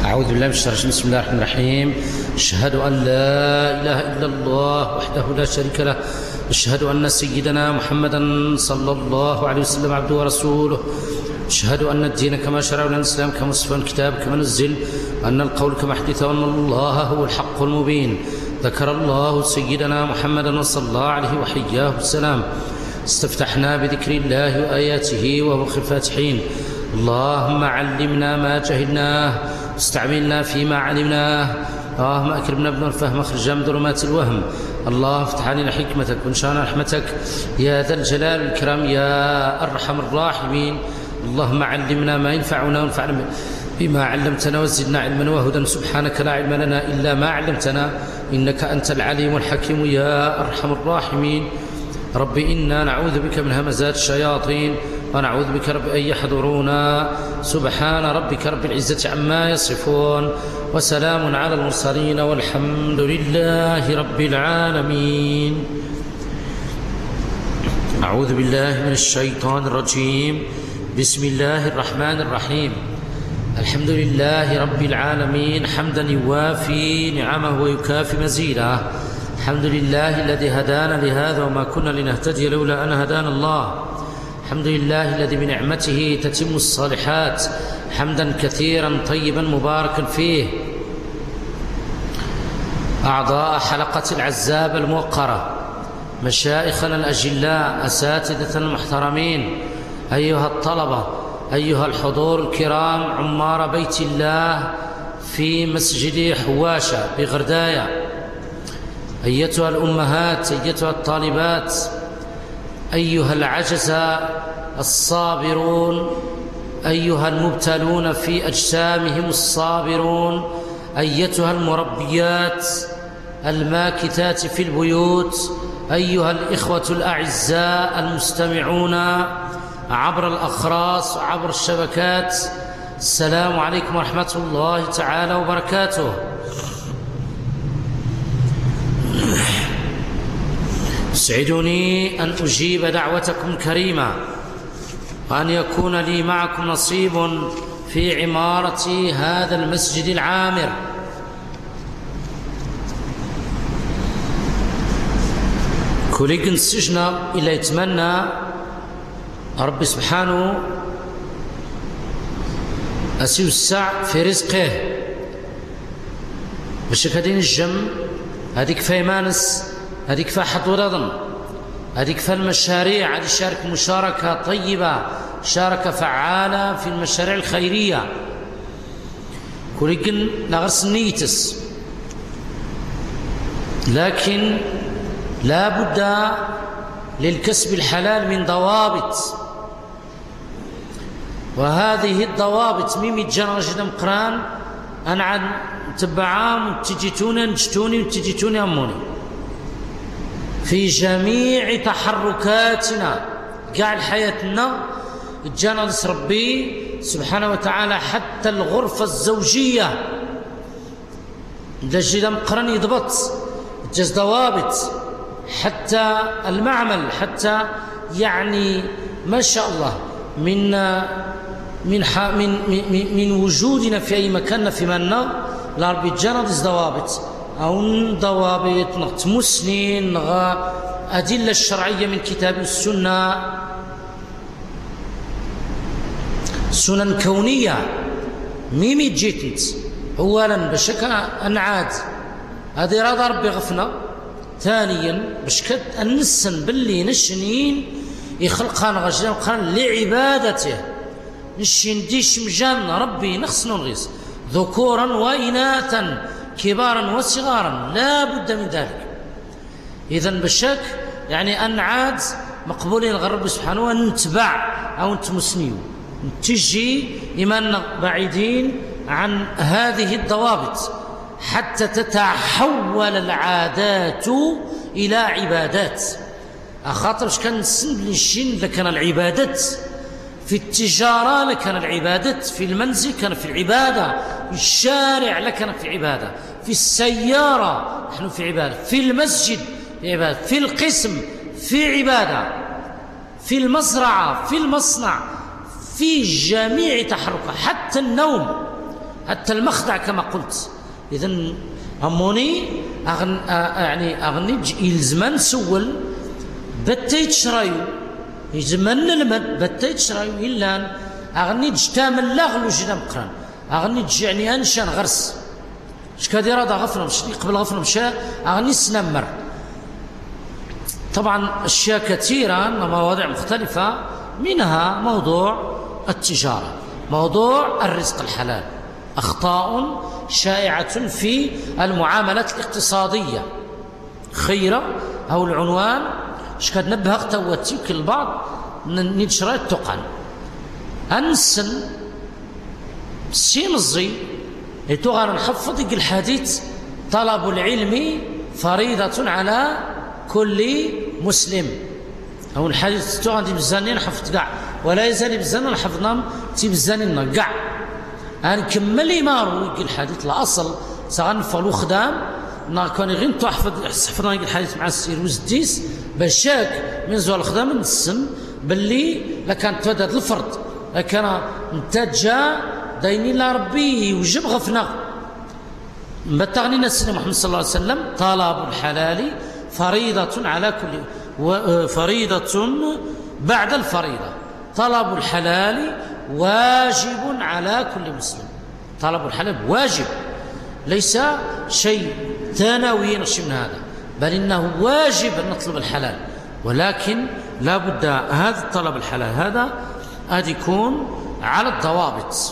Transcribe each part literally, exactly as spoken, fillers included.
أعوذ بالله من الشيطان الرجيم. بسم الله الرحمن الرحيم. أشهد أن لا إله إلا الله وحده لا شريك له، أشهد أن سيدنا محمدا صلى الله عليه وسلم عبده ورسوله، أشهد أن الدين كما شرع لنا، الإسلام كما وصف، الكتاب كما نزل، أن القول كما حدث، وأن الله هو الحق المبين. ذكر الله سيدنا محمدا وصلى الله عليه وحياه السلام. استفتحنا بذكر الله وآياته وهو خير الفاتحين. اللهم علمنا ما جهلناه واستعملنا فيما علمناه. اللهم أكرمنا بنا الفهم اخرجنا من ظلمات الوهم. اللهم افتح علينا حكمتك وانشرنا رحمتك يا ذا الجلال والإكرام يا أرحم الراحمين. اللهم علمنا ما ينفعنا وانفعنا بما علمتنا وزدنا علما وهدى. سبحانك لا علم لنا إلا ما علمتنا إنك أنت العليم الحكيم يا أرحم الراحمين. رب إنا نعوذ بك من همزات الشياطين ونعوذ بك رب أن يحضرونا. سبحان ربك رب العزة عما يصفون وسلام على المرسلين والحمد لله رب العالمين. أعوذ بالله من الشيطان الرجيم. بسم الله الرحمن الرحيم. الحمد لله رب العالمين حمدا يوافي نعمه ويكافي مزيده. الحمد لله الذي هدانا لهذا وما كنا لنهتدي لولا أن هدانا الله. الحمد لله الذي بنعمته تتم الصالحات، حمدا كثيرا طيبا مباركا فيه. أعضاء حلقة العزاب الموقرة، مشايخنا الأجلاء، أساتذة المحترمين، أيها الطلبة، أيها الحضور الكرام، عمار بيت الله في مسجد حواشة بغرداية، أيتها الأمهات، أيتها الطالبات، أيها العجزاء الصابرون، أيها المبتلون في أجسامهم الصابرون، أيتها المربيات الماكثات في البيوت، أيها الإخوة الأعزاء المستمعون عبر الأخراس وعبر الشبكات، السلام عليكم ورحمة الله تعالى وبركاته. يسعدني أن أجيب دعوتكم الكريمة وأن يكون لي معكم نصيب في عمارة هذا المسجد العامر. كوليك السجن إلا يتمنى رب سبحانه أسيوسع في رزقه باش كدين الجم هذيك فيمانس، هذيك فحط ورضن، هذيك فالمشاريع، هذه شارك مشاركة طيبة، شاركة فعالة في المشاريع الخيرية. كوليكن نغرس نيتس، لكن لا بد للكسب الحلال من ضوابط، وهذه الضوابط ميمي تجانا جدا مقران أنا عاد تبعام وتجيتوني نجتوني وتجيتوني أموني في جميع تحركاتنا قاع حياتنا. جانا نص ربي سبحانه وتعالى حتى الغرفة الزوجية جدا مقرن يضبط جز ضوابط، حتى المعمل، حتى يعني ما شاء الله من من من من, من وجودنا في أي مكان في منا لا ربي جانا نص ضوابط أو ضوابط نغت مسنين نغا أدلة الشرعية من كتاب السنة، سنن كونية ميمي جيتنت. أولا بشكل أنعاد هذه راضى ربي غفنا. ثانيا بشكل النسن باللي نشنين يخلقها نغجل قرن لعبادته نشين ديش مجان ربي نخص نغيس ذكورا وإناثا كبارا وصغارا لا بد من ذلك. إذن بالشك يعني أن عاد مقبولين الغرب سبحانه ونتبع أو نتمسنيو تجي إيماننا بعيدين عن هذه الضوابط حتى تتحول العادات إلى عبادات. أخاطر كان السن للشين لكان العبادات في التجارة، لكان العبادة في المنزل، كان في العبادة في الشارع، لكان في العبادة في السيارة، نحن في عبادة في المسجد، في عبادة في القسم، في عبادة في المزرعة، في المصنع، في جميع تحركات، حتى النوم حتى المخدع كما قلت. إذن أموني أغن يعني أغني يلزمن سول بتيت شرايو يزمن المد بتيت شرايو إلا أغني جتامل لغلو جدا مقران أغني يعني أنشان غرس شكادي رادا غفنا مشي قبل غفنا مشى أغني سنمر. طبعا أشياء كثيرة مواضيع مختلفة منها موضوع التجارة، موضوع الرزق الحلال، أخطاء شائعة في المعاملات الاقتصادية خيرة أو العنوان شكاد نبه توتي كل بعض نشرى التقن أنسن سيمزي يتوغر نحفظ الحديث طلب العلم فريضة على كل مسلم. أو الحديث توغر دي بزانين حفظ قاع ولا يزال بزانين حفظنام تي بزانين قاع أنكمل مارو يقول الحديث الأصل سغنفلو خدام كان غين تحفظ حفظنا الحديث مع السير وزديس بشاك من زوال الخدام نسن باللي لكان تودد الفرد لكان نتاجا دايني لا ربي وجب غفنا بتغنينا السنة محمد صلى الله عليه وسلم طلب الحلال فريضة على كل فريضة بعد الفريضة. طلب الحلال واجب على كل مسلم. طلب الحلال واجب ليس شيء ثانوي نشي من هذا، بل إنه واجب أن نطلب الحلال، ولكن لا بد هذا طلب الحلال هذا أن يكون على الضوابط.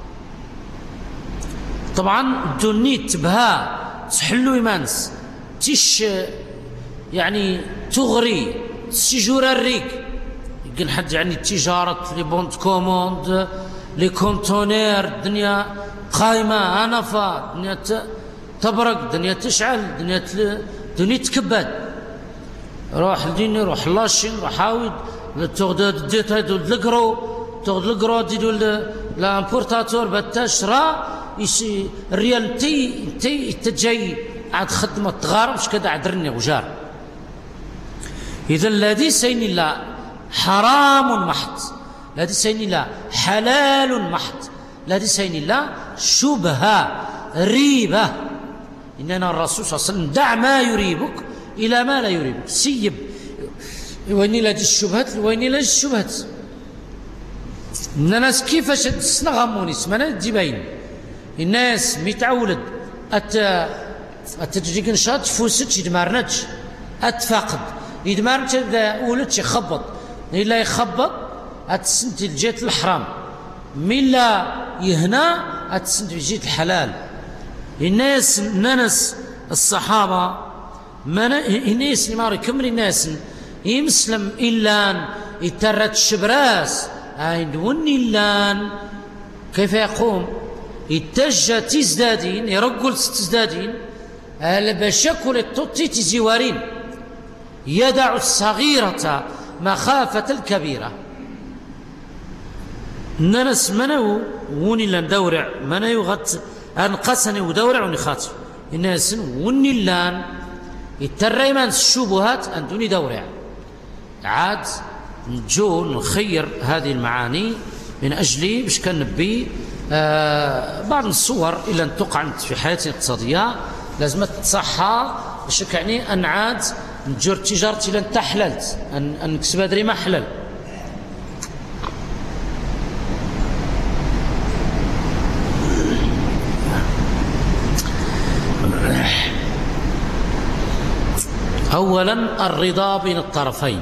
طبعا دوني تبها تحلو إيمانس تش يعني تغري تسجور الريق يمكن حد يعني التجارة لي بوند كوموند لي كونتونير الدنيا قائمة أنفة الدنيا تبرق الدنيا تشعل الدنيا دنيا تكبد روح لديني روح لاشين روح عاود تغدد ديتا دول لقرو تغد لقرو دول لامبورتاتور بتشرا يسي الريالتي تي تجي عاد خدمة تغارب مش كذا عدرني وجار. إذا الذي سين الله حرام محض، الذي سين الله حلال محض، الذي سين الله شبهة ريبة. إننا الرسول صلى الله عليه وسلم دع ما يريبك إلى ما لا يريبك، سيب وين لدي الشبهات وين لدي الشبهات. الناس كيفاش تسنغموني سمنا تجيبين الناس متعولد أت أتجيك نشاط فوسك يدمرنتش أتفقد يدمرنتش ولدش يخبط إلا يخبط أتسنت الجيت الحرام ملا يهنا أتسنت الجيت الحلال. الناس الناس الصحابة الناس ما يكمل الناس يمسلم إلا يترت الشبراس عندون إلا كيف يقوم يتجه تزدادين يرقل تزدادين البشكل التوتي تزوارين يدع الصغيرة مخافة الكبيرة. الناس منو وني لن دورع منو يغط أنقصني ودورع ونخاطر الناس وني لان يتريمان الشبهات أندوني دورع. عاد نجو نخير هذه المعاني من أجل باش كان نبي آه بعض الصور إلا أن تقع في حياتي الاقتصادية لازم تصحى باش يعني أن عاد نجر تجارتي لن تحللت أن أن نكسب هذا ما حلل. أولا الرضا بين الطرفين.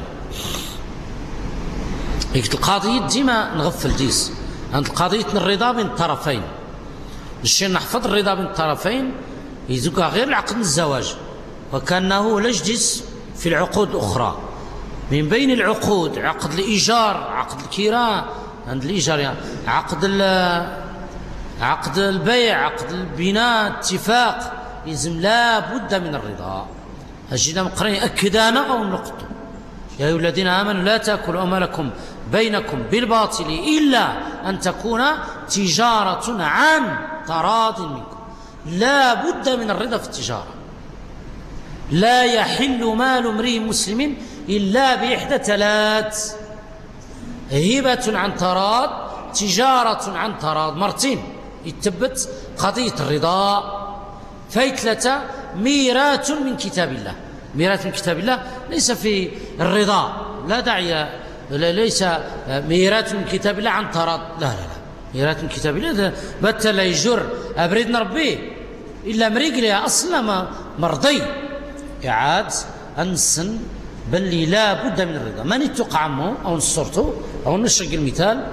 القضية ديما نغفل ديس عند القضية الرضا بين الطرفين. الشيء نحفظ الرضا بين الطرفين يزوكا غير العقد الزواج وكأنه لجدس في العقود الأخرى. من بين العقود عقد الإيجار عقد الكراء عند الإيجار يعني عقد عقد البيع عقد البناء اتفاق يلزم لا بد من الرضا. أجينا مقرين أكدانا أو النقط يا أيها الذين آمنوا لا تأكلوا أموالكم بينكم بالباطل إلا أن تكون تجارة عن تراض منكم. لا بد من الرضا في التجارة. لا يحل مال امرئ مسلم إلا بإحدى ثلاث: هبة عن تراض، تجارة عن تراض، مرتين يتبت قضية الرضا فهي ثلاثة ميراث من كتاب الله. ميراث من كتاب الله ليس في الرضا، لا داعي، ليس ميراث من كتاب الله عن تراض، لا لا لا، ميراث من كتاب الله بات لا يجر أبريدنا ربي إلا مريقلي أصلا ما مرضي إعاد أنسن بل لا بد من الرضا. من يتوقع عمه أو نصرته أو نشرق المثال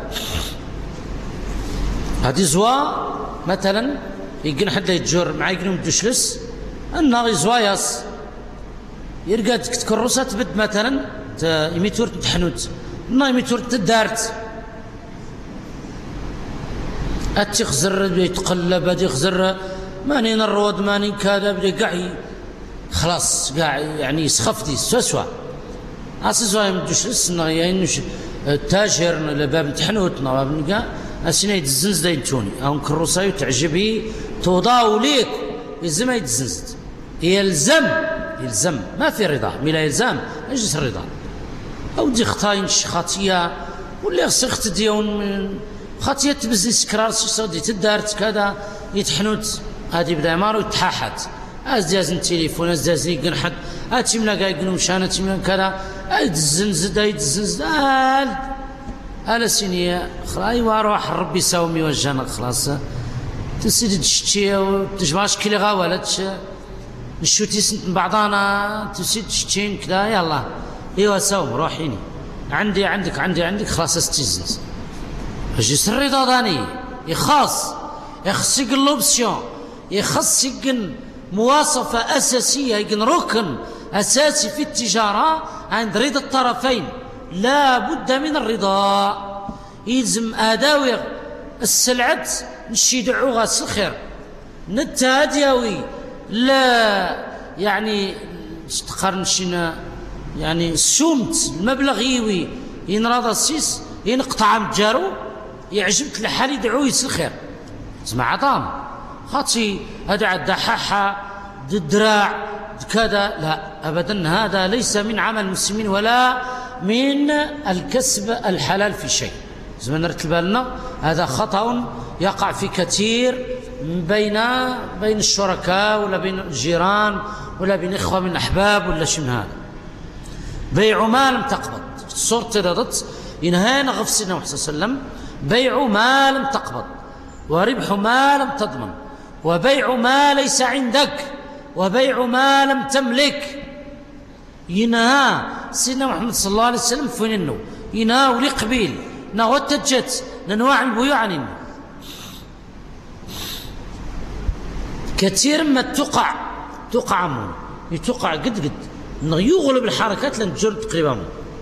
هذه زوا مثلا يقن حد يتجر مع يقن مدشلس النار زواياس يرقد تكرسة تبد مثلا يميتور تحنوت النار يميتور تدارت أتخزر يتقلب يخزر ماني نرود ماني كذا بدي قاعي خلاص قاعي يعني سخفتي سوسوا أساسا يمدوش السنة يعني التاجر لباب تحنوت نواب نقا أسينا يتزنز دا ينتوني أو كروساي تعجبي توضاو ليك يلزم يتزنز يلزم يلزم ما في رضا ملا يلزم اجلس الرضا أو دي خطاين خاطية ولا سخت ديون خاطية تبزنس كرار سيصدي تدارت كذا يتحنوت هذه بدا مارو يتحاحت ازدازن تليفون ازدازن يقن حد هاتي ملا قاعد يقولوا مشانه تملا كذا يتزنز دا يتزنز آل آل سينية خلاي واروح ربي ساومي وجهنا خلاص تسيد تشتي وتجمعش كلي غاولتش نشوتي سنت بعضانا تسيد تشتين كذا يلا ايوا ساوم روحيني عندي عندك عندي عندك خلاص استيزنز اجي الرضا داني يخاص يخص يقن لوبسيون يخص يقن مواصفة أساسية يقن ركن أساسي في التجارة عند رضا الطرفين لا بد من الرضا يلزم آداوي السلعة نشي دعوها الخير نتاديوي لا يعني تقارن شينا يعني السومت المبلغ يوي ينراض السيس ينقطع متجارو يعجبك الحال يدعو يسلخير اسمع عطام خاطي هذا الدحاحة الدراع كذا لا أبدا هذا ليس من عمل المسلمين ولا من الكسب الحلال في شيء زمان نرتب لنا هذا خطأ يقع في كثير بين بين الشركاء ولا بين الجيران ولا بين إخوة من أحباب ولا شيء من هذا بيع ما لم تقبض صورة ضدت ينهانا غف سيدنا محمد صلى الله عليه وسلم بيع ما لم تقبض وربح ما لم تضمن وبيع ما ليس عندك وبيع ما لم تملك ينهى سيدنا محمد صلى الله عليه وسلم فين انه ينهى ولي قبيل نهو التجت لانواع البيوع عن انه كثير ما تقع تقع من يتوقع قد قد انه يغلب الحركات لان تجر تقريبا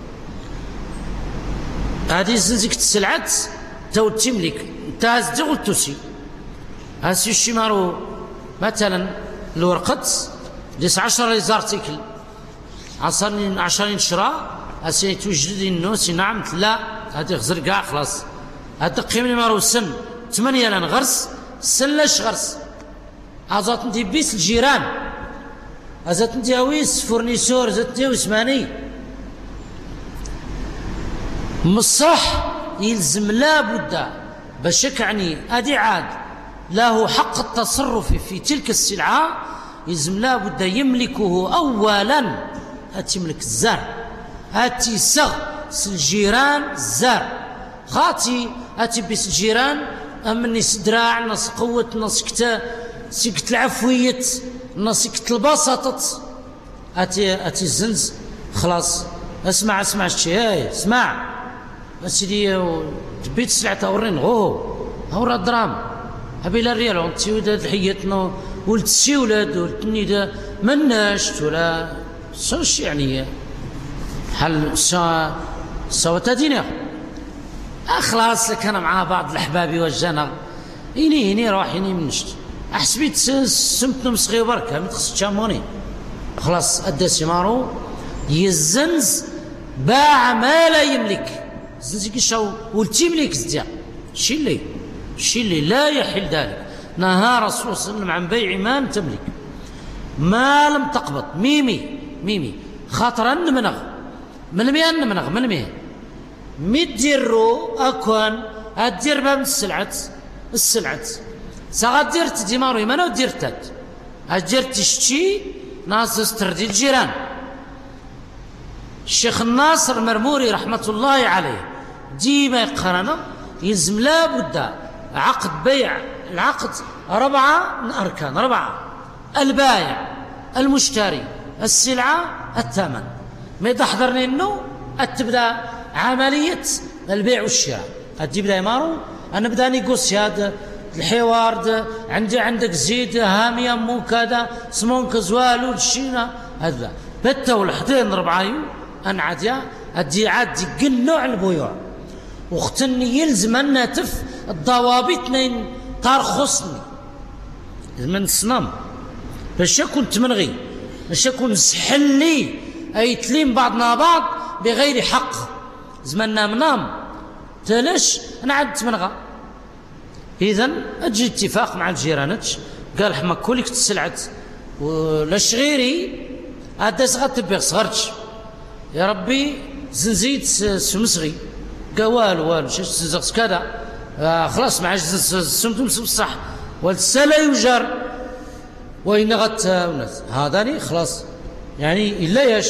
هذه زنزك السلعات تو تملك تاز تغل تسي هاسي الشمارو مثلا الورقت ديس عشرة زارتيكل عشرين عشرين شراء هاسي توجد النوس نعم لا هذه غزر كاع خلاص هذا قيمني مارو سن ثمانية لان غرس سن لاش غرس عزات ندي بيس الجيران عزات ندي هويس فورنيسور زات ندي وسماني مصح يلزم لا بد بشك يعني ادي عاد له حق التصرف في تلك السلعه يلزم لا بد يملكه اولا هتملك الزار هاتي سغ الجيران الزار خاطي هاتي بيس الجيران امني سدراع نص قوه نص كتا سكت العفويه نص سكت البساطه هاتي هاتي الزنز خلاص اسمع اسمع الشيء هاي اسمع سيدي بيت سلعة أورين غو هورا الدرام هبي لا ريال ونتي وداد حياتنا ولد سي ولاد ولد نيدا مناش ولا صوش يعني حل سا سوا تدينا أخلاص لك أنا مع بعض الأحباب وجانا إني إني راح إني منشت أحسبيت سمتنا مسخي بركة ما تخص تشاموني خلاص أدى سمارو يزنز باع ما لا يملك زنزيك الشاو والتيمليك زديا شي اللي شي اللي لا يحل ذلك نهى رسول الله صلى الله عليه وسلم عن بيع ما لم تملك ما لم تقبض ميمي ميمي خاطر نمنغ من مي نمنغ من مي مديرو اكون ادير باب السلعه السلعه سغاديرت ديمارو يمانا وديرتات أجرت تشتي ناس استردي الجيران. الشيخ الناصر المرموري رحمة الله عليه ديما يقرنا يلزم لابد عقد بيع. العقد أربعة أركان، أربعة: البايع، المشتري، السلعة، الثمن. ما يحضرني إنه تبدأ عملية البيع والشراء، تبدأ يمارو أنا بدأ نيغوسياد الحوار عندي عندك زيد هامية مو كذا سمونك زوالو الشينا هذا بتو الحدين ربعايو أنا عادية أدي عادي كل نوع البيوع واختني يلزم أن تف الضوابط نين ترخصني من صنم باش كنت منغي باش كنت سحلي أي تلين بعضنا بعض بغير حق زمنا منام تلاش أنا عاد منغا. إذن أجي اتفاق مع الجيرانتش قال حما كوليك تسلعت ولاش غيري هذا صغار تبيغ صغرتش يا ربي زنزيت سمسغي قال والو والو شاش تزغت كذا آه خلاص ما عادش سمتم بصح والسلا يجر وإن غت هذاني خلاص يعني إلا ياش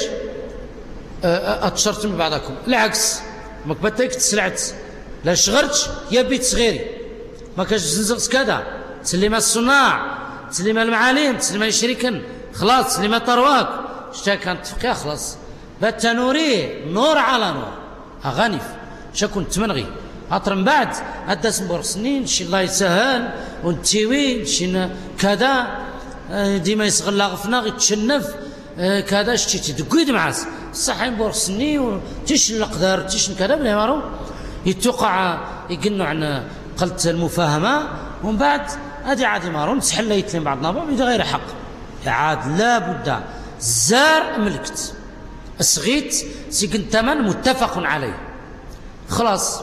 أتشرتم بعضكم العكس ما كبتك تسلعت لا شغرتش يا بيت صغيري ما كاش زنزغت كذا تسلم الصناع تسلم المعالم تسلم الشركة خلاص تسلم طرواك شتا كانت تفقيا خلاص باتنوري نور على نور أغانف شا كنت تمنغي عطر من بعد هدا سنبور سنين شي الله يسهل ونتيوي شي كذا ديما يسغل غفنا غيتشنف كذا شتي تدقيد معاس صح نبور سنين وتيش القدر تيش كذا بلا مارو يتوقع يقنوا عن قلت المفاهمة ومن بعد هذه عادي مارون تحل يتلين بعضنا بعض غير حق عاد لا بد زار ملكت الصغيت سيكن ثمن متفق عليه خلاص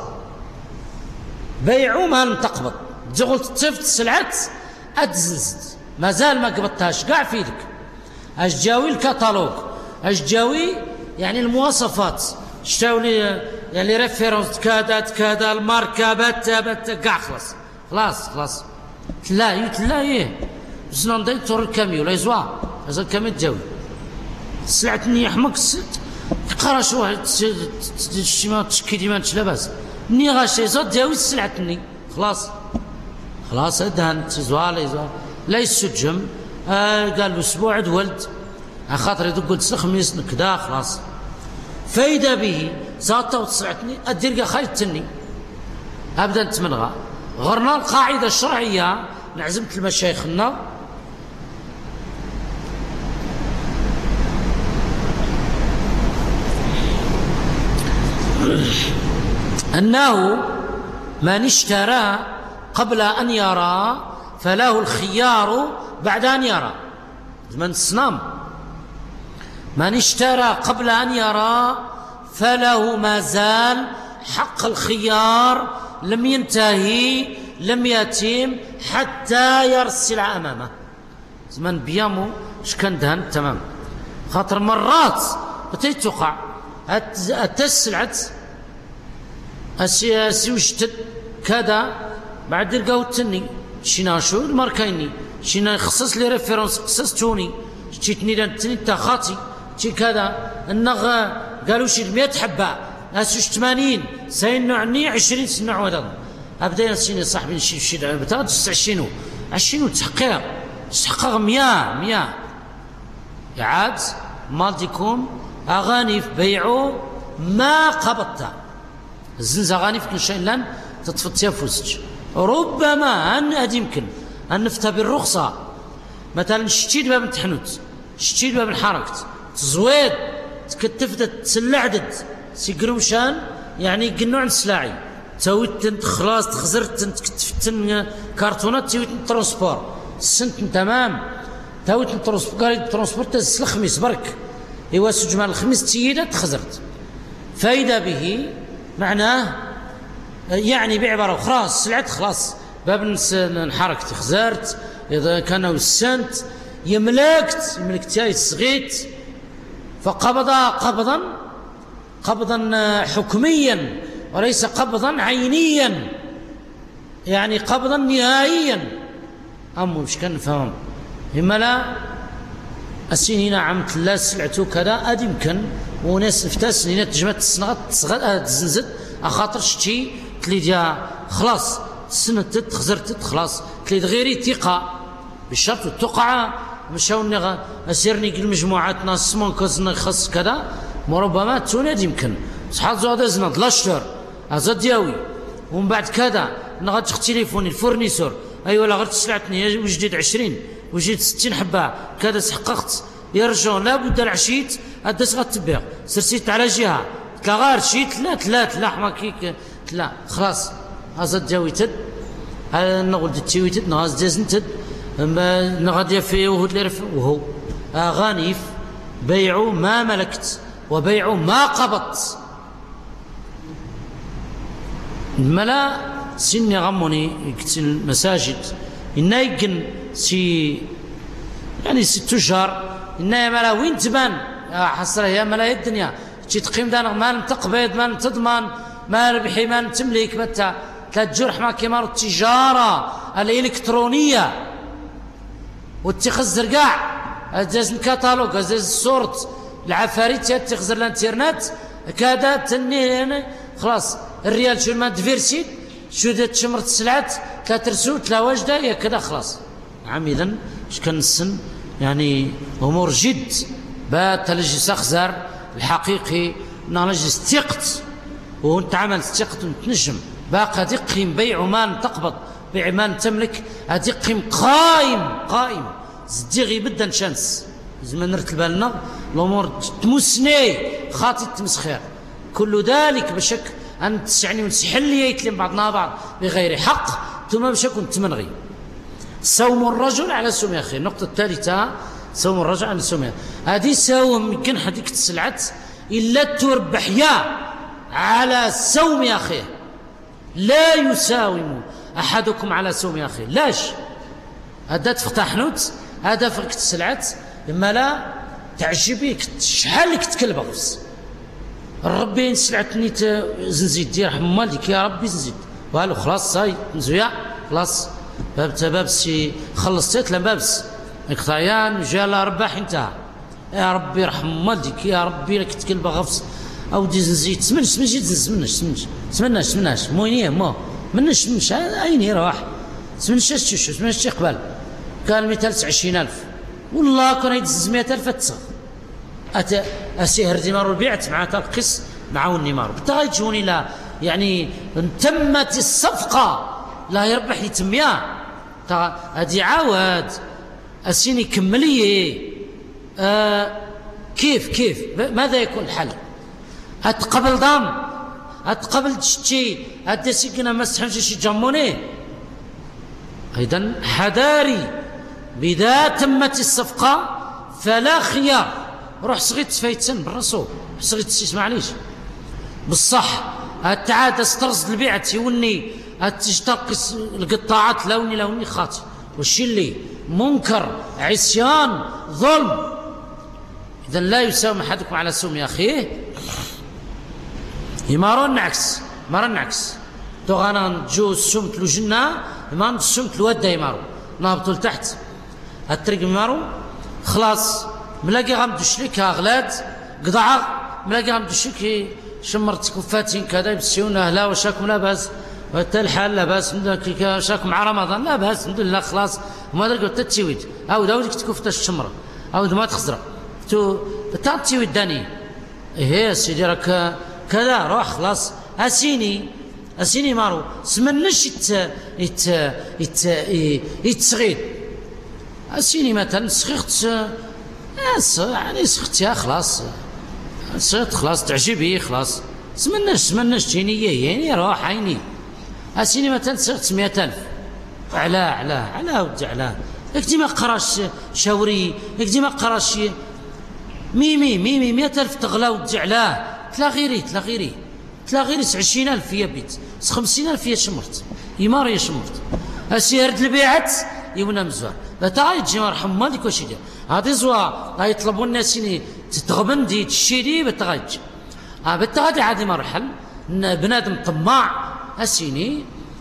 بيعوا ما تقبض تقول تفت سلعت اتزنزت مازال ما قبضتهاش كاع في يدك اش جاوي الكتالوج اش جاوي يعني المواصفات شتاولي يعني ريفيرونس كذا كذا الماركه بت بت كاع خلاص خلاص خلاص لا يتلا ايه زنان داي تور الكاميو لا يزوا هذا الكاميو تجاوي سلعتني يحمق ست قراش واحد شي ما تشكي ديما لاباس ني غاشي زاد جاوي سلعتني خلاص خلاص دهنت زوال يزوا لا يسجم آه قال له اسبوع ولد خاطر يدق الخميس كذا خلاص فايدة به ساطة وتسعتني الدرقة خايتني أبدا نتمنغى غرنا القاعدة الشرعية نعزمت المشايخنا أنه من اشترى قبل أن يرى فله الخيار بعد أن يرى من الصنام من اشترى قبل أن يرى فله ما زال حق الخيار لم ينتهي لم يتم حتى يرى السلعة أمامه زمان بيامو شكان دهن تمام خاطر مرات بتيت تقع السلعة السياسي وشتد كذا بعد القاو التني شينا شو الماركيني شينا يخصص لي ريفيرونس خصص توني شتني لانتني تاخاتي شي كذا النغ قالوا شي مئة حبه ناس ثمانين سين عني عشرين سنه ودن ابدا سيني صاحبي شي شي بتا عشرين عشرين تحقيق تحقق مئة مئة يعاد مالتيكم اغاني في بيعوا ما قبضتها الزنزه اغاني في كل شيء لن تطفت فوزك ربما ان ادي يمكن ان نفتى بالرخصه مثلا شتيت باب التحنوت شتيت باب الحركت تزويد تكتفت تسلعدد سيقروشان يعني قنوع السلاعي تويت خلاص تخزرت تكتفت كرتونات تويت ترونسبور سنت تمام تويت ترونسبور ترونسبور تسل الخميس برك ايوا سجمان الخميس تييده تخزرت فايده به معناه يعني بعباره اخرى سلعت خلاص باب نحركت خزرت اذا كانوا السنت يملكت يملكت يا صغيت فقبض قبضا قبضا حكميا وليس قبضا عينيا يعني قبضا نهائيا أمو مش كان نفهم إما لا السنين عم تلا سلعتو كذا أدي يمكن وناس نفتاس سنين تجمع تسنغط تصغط تزنزد أخاطر شتي تلي خلاص سنة تخزرت خلاص تلي غيري ثقة بالشرط التقعة مشاو أسيرني كل مجموعات ناس سمون كوزنا خاص كذا مربما توناد يمكن صحات زود زناد لاشتر أزاد دياوي ومن بعد كذا نغاد تليفوني الفورنيسور أيوة لا غير تسلعتني وجديد عشرين وجديد ستين حبة كذا سحققت يرجع لابد العشيت أدس غتبيع سرسيت على جهة تلا غير شيت لا تلا تلا حما كيك تلا خلاص أزاد دياوي تد نقول تتشوي تد نغاز ديزن تد نغادي في وهود لرف وهو أغانيف بيع ما ملكت وبيع ما قبضت الملا سني غموني يكتن المساجد إنا يقن سي يعني ست شهر إنا ملا وين تبان حصر يا ملا الدنيا تي تقيم دان ما تقبض ما تضمن ما ربحي ما تملك متى تجرح ما كمار التجارة الإلكترونية واتخذ زرقاع أجاز الكتالوج أجاز الصورت العفاريت يتخذ الانترنت كذا تني خلاص الريال شو ما دفيرسيت شو دات شمرت السلعات ثلاث رسول ثلاث وجده يا كذا خلاص عم إذن اش كان السن يعني أمور جد بات لجي أخزر الحقيقي نالجي استيقت وانت عمل استيقت وتنجم باقي دقيم بيع ما تقبض بيع ما تملك دقيم قائم قائم زديغي بدا شانس زمان نرتب بالنا الامور تمسني خاطي تمسخير كل ذلك بشك ان تسعني ونسحل لي يتلم بعضنا بعض بغير حق ثم بشك تمنغي صوم الرجل على سوم اخيه. النقطه الثالثه صوم الرجل على سوم هذه ساوم يمكن حديك تسلعت الا تربح يا على سوم اخيه لا يساوم احدكم على سوم اخيه لاش هذا تفتح نوت هذا فرق تسلعت اما لا تعجبيك شحال لك تكلبغس ربي سلعتني زنزيد دير رحم مالك يا ربي زنزيد والو خلاص صاي مزويا خلاص باب بابسي خلصت لا بابس اقطعيان جال رباح انتهى يا ربي رحم والديك يا ربي لك تكلبغ غفص او دي زنزيد سمنش سمنش سمنش سمنش سمناش سمناش موينيه مو منش منش عيني راح سمنش شو سمنش قبل كان مئتين وعشرين ألف والله كان يدز مئة ألف تصغ أتى أسيهر ديمار وبيعت مع تلقس معاون نيمار بتغيجوني لا يعني تمت الصفقة لا يربح يتميا هذه عاود أسيني كمليه آه كيف كيف ماذا يكون الحل أتقبل ضام أتقبل تشتي أتسيقنا مسحن شي جموني أيضا حذاري بذا تمت الصفقة فلا خيار روح صغيت فايتسن بالرسول صغيت تسمع ليش بالصح التعاد استرصد البيع تيوني تشتقص القطاعات لوني لوني خاطئ والشي اللي منكر عصيان ظلم إذا لا يساوم أحدكم على سوم أخيه يمارون نعكس مارون نعكس تغانا جو سمت له جنة ما سمت له ودا يمارو نهبطوا لتحت الطريق يمارو خلاص ملاقي غامدو شريك اغلاد قضعه ملاقي غامدو شريك شمرت كفاتين كذا يبسيون اهلا وشاكم لا باس وحتى الحال لا باس شاكم مع رمضان لا باس الحمد لله خلاص وما قلت تتسويد او داودك تكفت الشمره او ما تخزر تو تاتسويد داني ايه سيدي راك كذا روح خلاص اسيني اسيني مارو سمنش يت يت يت يتسغيد اسيني مثلا سخيت يعني سختيها خلاص سخت خلاص تعجبي خلاص سمناش سمناش تيني يعني روح عيني اسيني مثلا سخت مئة ألف على على على ودي على اكدي ما قراش شاوري اكدي ما قراش ميمي ميمي مئة ألف تغلى ودي علاه تلا غيري تلا غيري تلا غيري عشرين ألف يا بيت خمسين ألف يا شمرت يمار يا شمرت اسيرد البيعت يونا مزوار لا تاي تجي مرحم مالك واش يدير هادي زوا لا يطلبوا الناس تتغبن دي تشيري بتغاج اه بتغادي عادي مرحل بنادم طماع اسيني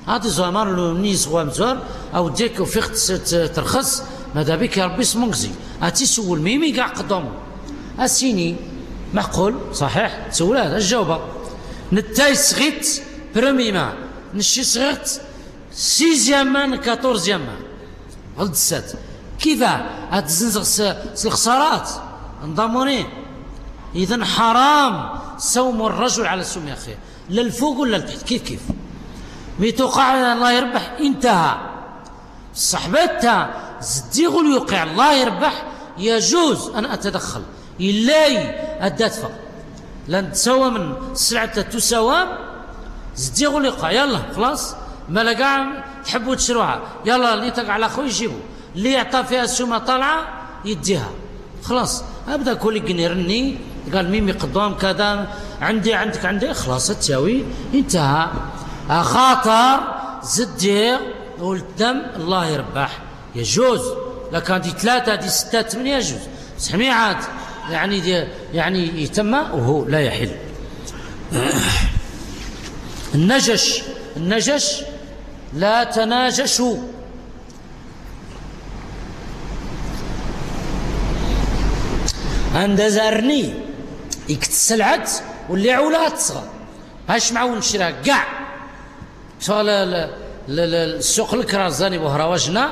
هادي زوامر لو نيز غوام زوار او ديك وفيخت ترخص ماذا بك يا ربي سمونكزي اتي سول ميمي كاع قدامه اسيني معقول صحيح تسول هذا الجوابه نتاي صغيت بريميما نشي صغيرت سيزيامان كاتورزيامان غلط السات كيفاه هاد الزنزغ الخسارات انضموني اذا حرام صوم الرجل على السم يا اخي لا الفوق ولا التحت كيف كيف مي توقع الله يربح انتهى صحبتها زدي غول يوقع الله يربح يجوز ان اتدخل إلاي الدفع لن تسوى من سلعة تسوى زدي غول يوقع يلا خلاص ما لقى تحبوا تشروها يلا اللي تقع على اخوي يجيبوا اللي يعطى فيها السمه طالعه يديها خلاص ابدا كل يرني قال ميمي قدام كذا عندي عندك عندي خلاص تساوي انتهى خاطر زدي والدم الله يربح يجوز لكان دي ثلاثه دي سته ثمانيه يجوز سمعي عاد يعني دي يعني يتم وهو لا يحل. النجش النجش لا تناجشوا عند زارني يكتسلعت واللي عولها تصغر هاش معاون نشريها كاع سؤال السوق الكرازاني بوهراوجنا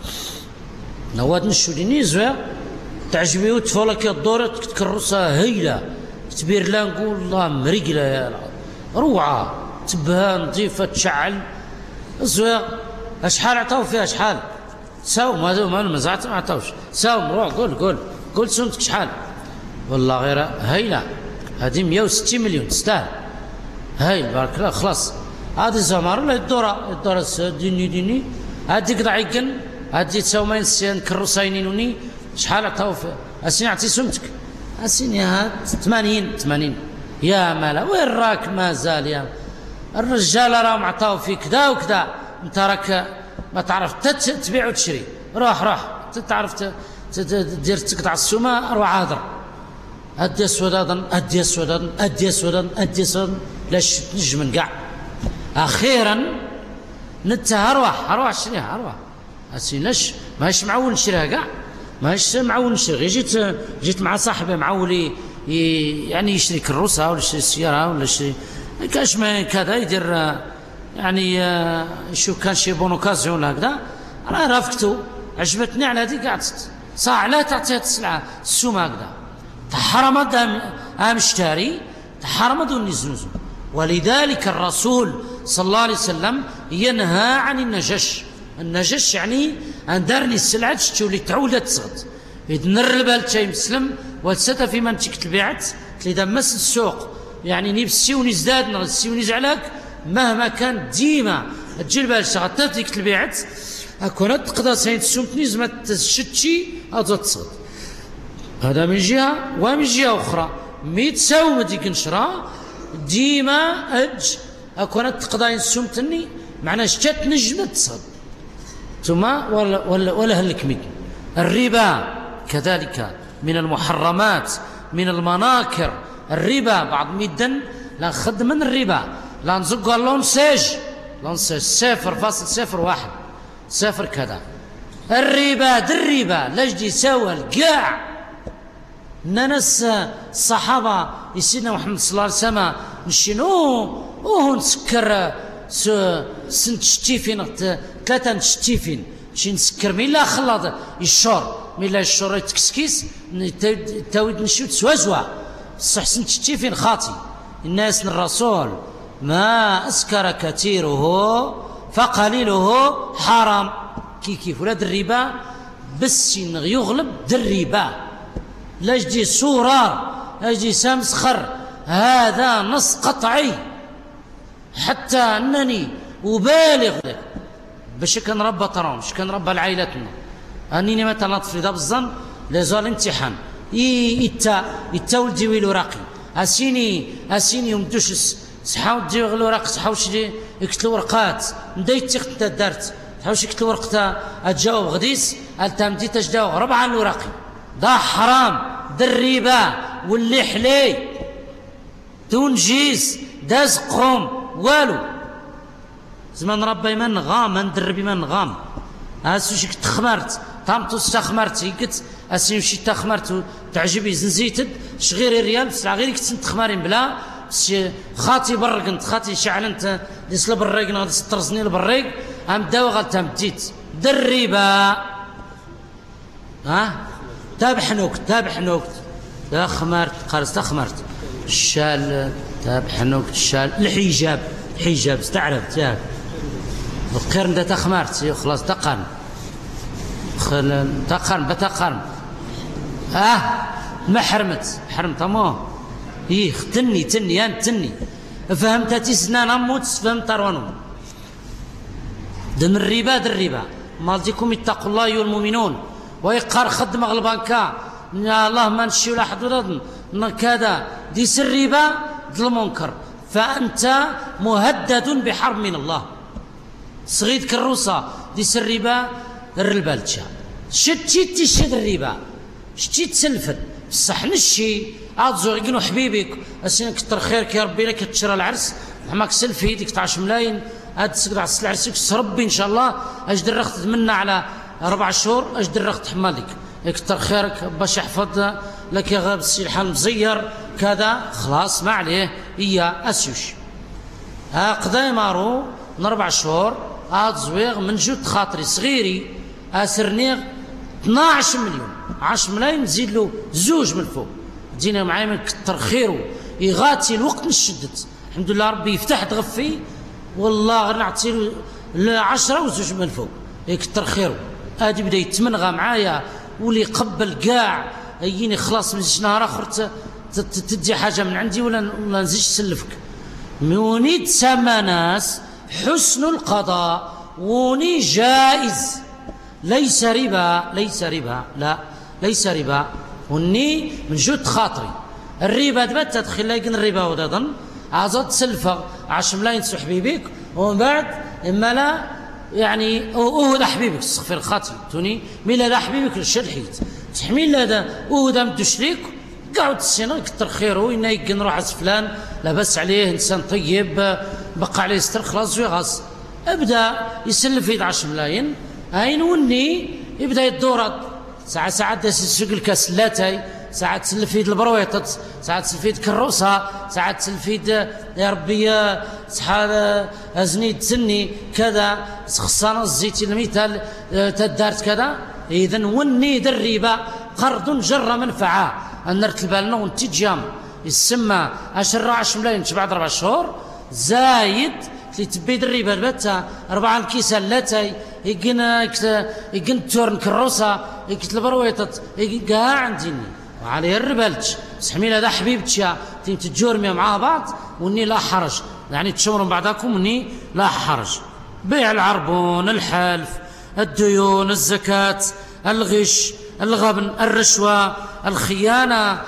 نواد نشوليني زوير تعجبي وتفولا كي الدورة تكرسها هيلة تبير لا نقول الله مريقلة يا روعة تبها نظيفة تشعل زوير اشحال عطاو فيها شحال ساوم هذا ما مزعت ما عطاوش ساوم روح قول قول قول سنتك شحال والله غير هيلة هذه مئة وستين مليون تستاهل هاي بارك الله خلاص هذه الزمار ولا الدورة الدورة ديني ديني هذيك ضعيكن هذه تساوي ما ينسين كروساينينوني شحال عطاو فيها اسيني عطي سمتك اسيني هاد ثمانين ثمانين يا مالا وين راك مازال يا الرجال راهم عطاو فيك كذا وكذا انت راك ما تعرف تبيع وتشري روح روح تعرف دير تقطع السماء روح عاذر ادي اسودا ادي اسودا ادي اسودا ادي اسودا لاش تنجم كاع اخيرا نتا اروح اروح شريها اروح اسيناش ماهيش معول نشريها كاع ماهيش معول نشري غير جيت جيت مع صاحبي معول يعني يشري كروسه ولا يشري سياره ولا يشري كاش ما كذا يدير يعني يشوف كان شي بون اوكازيون هكذا راه رافقته عجبتني على هذيك قعدت صح لا تعطيها السلعه السوم هكذا تحرم ام اشتري تحرم دون الزنوز ولذلك الرسول صلى الله عليه وسلم ينهى عن النجش النجش يعني ان دارني السلعه تولي تعود تصغد اذا نربل شيء مسلم وتستا في منتك البيعت اذا مس السوق يعني نبسي ونزداد نغسي ونزعلك مهما كان ديما تجي البال شغلت ديك البيعت اكون تقدر سين تسومتني زعما تشتشي هذا تصغد هذا من جهه ومن جهه اخرى مي تساوم ديك نشرا ديما اج اكون تقدر نسومتني معناها شتات نجم تصغد ثم ولا ولا ولا هلكمي الربا كذلك من المحرمات من المناكر الربا بعض ميدن لا خد من الربا لا نزقوا لونسيج لونسيج صفر فاصل صفر واحد صفر كذا الربا دربا لاجدي يساوى الكاع ناس الصحابه سيدنا محمد صلى الله عليه وسلم نشينو وهو نسكر سنت شتيفين ثلاثه نشتيفين شي نسكر من لا خلاط الشور من لا الشور يتكسكيس تاويد نشيو تسوازوا صح سنت شتيفين خاطي الناس الرسول ما اسكر كثيره فقليله حرام كي كيف ولاد الربا بس يغلب الربا لا يجي صورة لا يجي سمسخر هذا نص قطعي حتى انني ابالغ باش كنربى طرون باش كنربى لعائلتنا انني مثلا طفلي دا بالظن لازال الامتحان يتا يتا ولدي ويلو راقي اسيني اسيني يمدوش صحاو دي الوراق صحاوش يكتلوا ورقات نديت تخت دارت صحاوش يكتلوا ورقه اتجاوب غديس التام دي تجداو ربعه الوراقي دا حرام دريبه واللي حلي تونجيس داز قوم والو زمان ربي من غام ندربي من غام اسوشي تخمرت طامتو استخمرت قلت اسيمشي تخمرت تعجبي زنزيتد شغير الريال بس غير كنت تخمرين بلا خاطي برقنت خاطي شعلنت ديس البريق نغادي سترزني البريق ام داو غلتا مديت دريبه ها تابع حنوكت تابع حنوكت تخمرت قرص تخمرت الشال تابع حنوكت الشال الحجاب حجاب استعرفت ياك القرن ده تخمرت خلاص تقن خل تقن بتقن اه ما حرمت حرمت مو ايه تني تني انت تني فهمت تسنان اموت فهمت روانو دم الربا در الربا مالتكم اتقوا الله ايها المؤمنون ويقار خدم البنكا الله ما نشي ولا حد كذا ديس الربا المنكر فانت مهدد بحرب من الله صغيد كالروسه ديس الربا الربالتشا شتي تشد الربا شتي تسلفت بصح نشي عاد زوغينو حبيبك اسين كتر خيرك يا ربي لك تشرى العرس حماك سلفي ديك عشرة ملايين هاد تسقط على العرس ربي ان شاء الله اش درخت منا على اربع شهور اش درخت حمالك كتر خيرك باش يحفظ لك يا غاب السي الحال مزير كذا خلاص ما عليه ايا اسيوش ها قضاي مارو من اربع شهور هاد زويغ من جود خاطري صغيري اسرني اثناش مليون عشرة ملايين نزيد له زوج من فوق دينا معايا من كتر خيره يغاتي الوقت نشدت الحمد لله ربي يفتح تغفي والله نعطي له عشرة وزوج من فوق يكتر خيره هادي بدا يتمنغى معايا واللي يقبل كاع يجيني خلاص من نهار اخر تدي حاجه من عندي ولا ولا نزيدش سلفك موني تسمى ناس حسن القضاء وني جائز ليس ربا ليس ربا لا ليس ربا وني من جود خاطري الربا دابا تدخل لكن الربا وداضن عزت سلفه عشرة ملايين تسو حبيبك ومن بعد اما لا يعني اوه حبيبك استغفر خاطري توني ميل هذا حبيبك الشرحيت تحميل هذا اوه دا مدو شريك قعد السنه كتر خيره إنا يقن نروح فلان لاباس عليه انسان طيب بقى عليه ستر خلاص ويغاص ابدا يسلف يد عشرة ملايين اين وني يبدا يدور ساعه ساعات السوق الكاسلاتي ساعات تسلفيد البرويطت ساعات تسلفيد كروسه ساعات تسلفيد يا ربي شحال ازنيد تسني كذا خصانا الزيت المثال تدارت كذا اذا وني الربا قرض جر منفعه نرتب لنا ونتجام يسمى اشر عشرة ملايين بعد اربع شهور زايد اللي تبيد الربا البتة اربعه الكيسه اللاتي يقن يقن تورن كروسه يقت البرويطت كاع عنديني وعليه الربالتش سحميل هذا حبيبتشا تيم تجورمي مع بعض وني لا حرج يعني تشمروا بعضكم وني لا حرج بيع العربون الحلف الديون الزكاة الغش الغبن الرشوة الخيانة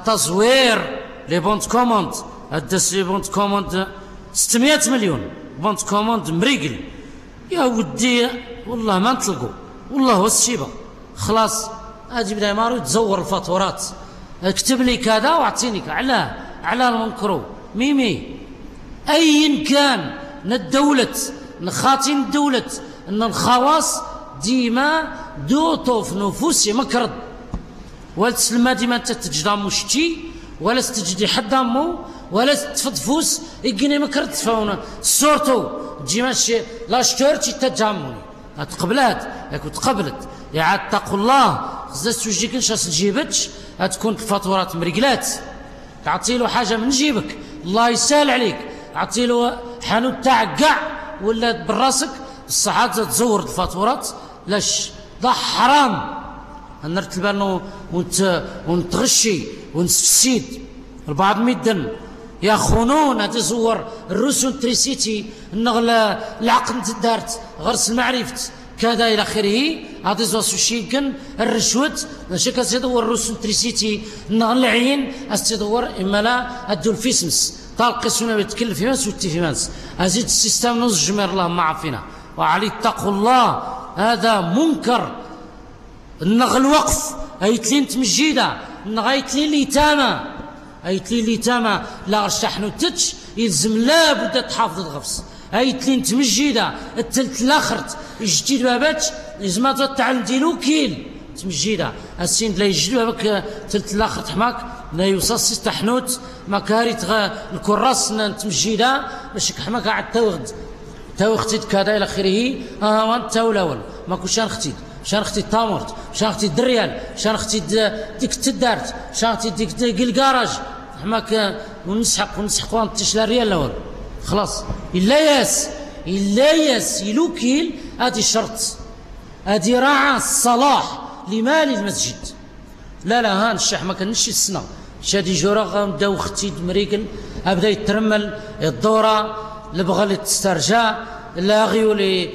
التزوير لي بونت كوموند الدسي بونت كوموند ستمائة مليون بونت كوموند مريقل يا ودي والله ما نطلقوا والله هو السيبه خلاص اجي بدا مارو تزور الفاتورات اكتب لي كذا واعطيني على على المنكرو ميمي ايا كان الدولة نخاطين الدولة ان الخواص ديما دوطو في نفوسي مكرد ولا تسلم ديما انت تجدامو شتي ولا تجدي حد امو ولا تفضفوس يجيني مكرد فونا صورتو ديما شي لا شتورتي تجاموني تقبلات ياك تقبلت يا عاد اتقوا الله خصك توجيك نشاس تجيبتش تكون الفاتورات مريقلات تعطي له حاجه من جيبك الله يسهل عليك عطي له حانوت تاعك كاع ولا براسك الصحات تزور الفاتورات لاش ضح حرام نرتب بالنا ونت ونتغشي ونستفسيد البعض ميدن يخونون تزور الرسل تريسيتي النغل العقل دارت غرس المعرفة كذا الى اخره هذا زوسو شيكن الرشوت شكا تدور الرسل تريسيتي النغل العين استدور اما لا ادو الفيسمس طالق سنه بيتكلف في ماس وتي في ماس ازيد السيستم نص جمير الله ما عافينا وعلي اتقوا الله هذا منكر النغل وقف ايتلين تمجيده نغايتلين اليتامى ايتلين اليتامى لا رشحنو تتش يلزم لابد تحافظ الغفص ايت لين تمجيده التلت الاخرت جديد بابات لازم تعلم ديلو كيل تمجيده السين لا يجدوا بك تلت الاخرت حماك لا يوصص تحنوت ما كاريت الكراس تمجيده باش حماك عاد توغد توختي كذا الى اخره ها وانت الاول ما كنتش نختي شان اختي التامرت شان اختي الدريال شان اختي ديك التدارت شان اختي ديك الكراج حماك ونسحق ونسحق وانتش لا ريال الاول خلاص الا ياس الا ياس يلوكيل هذه شرط هذه راعى الصلاح لمال المسجد لا لا هان الشيخ ما كانش السنه شادي جورا بداو اختي مريقل بدا يترمل الدوره البغى اللي تسترجع لاغيو لي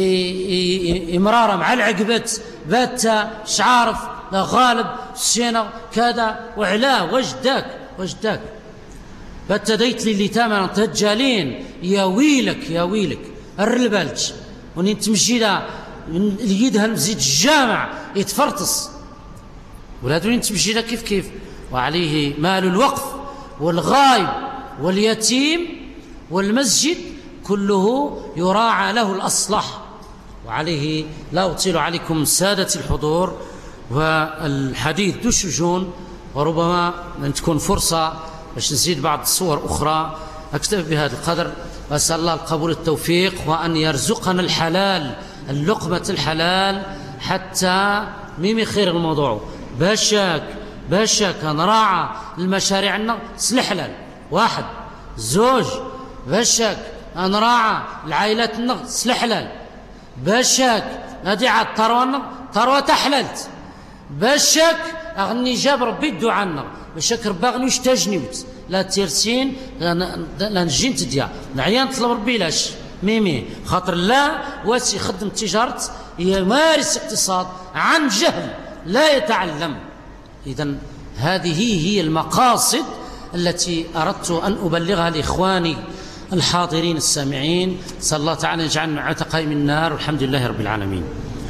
امراره مع العقبت باتا شعارف لا غالب السينه كذا وعلاه وجداك وجداك باتا ديت لي اللي تامن تهجالين يا ويلك يا ويلك الرلبالج ونين تمشيلا يدها المزيد الجامع يتفرطس ولادو وين تمشيلا كيف كيف وعليه مال الوقف والغايب واليتيم والمسجد كله يراعى له الأصلح وعليه لا أطيل عليكم سادة الحضور والحديث ذو شجون وربما أن تكون فرصة باش نزيد بعض الصور أخرى أكتفي بهذا القدر وأسأل الله القبول التوفيق وأن يرزقنا الحلال اللقمة الحلال حتى ميمي خير الموضوع باشاك باشاك نراعى المشاريع عندنا سلح حلال واحد زوج باشاك نراعى العائلات النغ سلح حلال باشاك هادي عاد ثروة ثروة تحللت باشاك اغني جاب ربي الدعاء النغ باشاك رباغني واش تجنيوت لا تيرسين لا نجين تديا العيان طلب ربي لاش ميمي خاطر لا واسي يخدم تجارة يمارس اقتصاد عن جهل لا يتعلم. إذن هذه هي المقاصد التي أردت أن أبلغها لإخواني الحاضرين السامعين. صلى الله تعالى يجعلنا عتقاء من النار والحمد لله رب العالمين.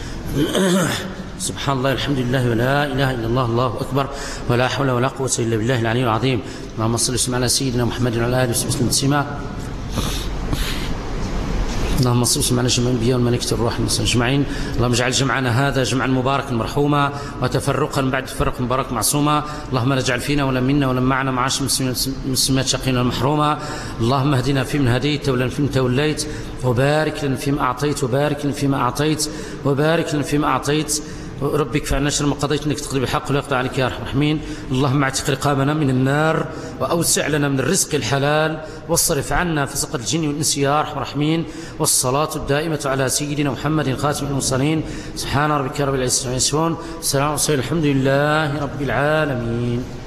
سبحان الله الحمد لله ولا إله إلا الله الله أكبر ولا حول ولا قوة إلا بالله العلي العظيم. اللهم صل وسلم على سيدنا محمد وعلى آله وصحبه وسلم. اللهم صل وسلم على جميع الانبياء والملائكه والروح اجمعين. اللهم اجعل جمعنا هذا جمعا مباركا مرحوما وتفرقا بعد تفرق مبارك معصوما. اللهم لا تجعل فينا ولا منا ولا معنا معاش المسلمات شقينا المحروما. اللهم اهدنا فيمن هديت ولا فيمن توليت وبارك لنا فيما اعطيت وبارك لنا فيما اعطيت وبارك لنا فيما اعطيت. ربك فعلنا شر ما قضيت انك تقضي بالحق ولا يقضى عليك يا ارحم الراحمين. اللهم اعتق رقابنا من النار واوسع لنا من الرزق الحلال واصرف عنا فسق الجن والانس يا ارحم الراحمين. والصلاه الدائمه على سيدنا محمد خاتم المرسلين. سبحان ربك رب العزه عما يصفون. السلام عليكم الحمد لله رب العالمين.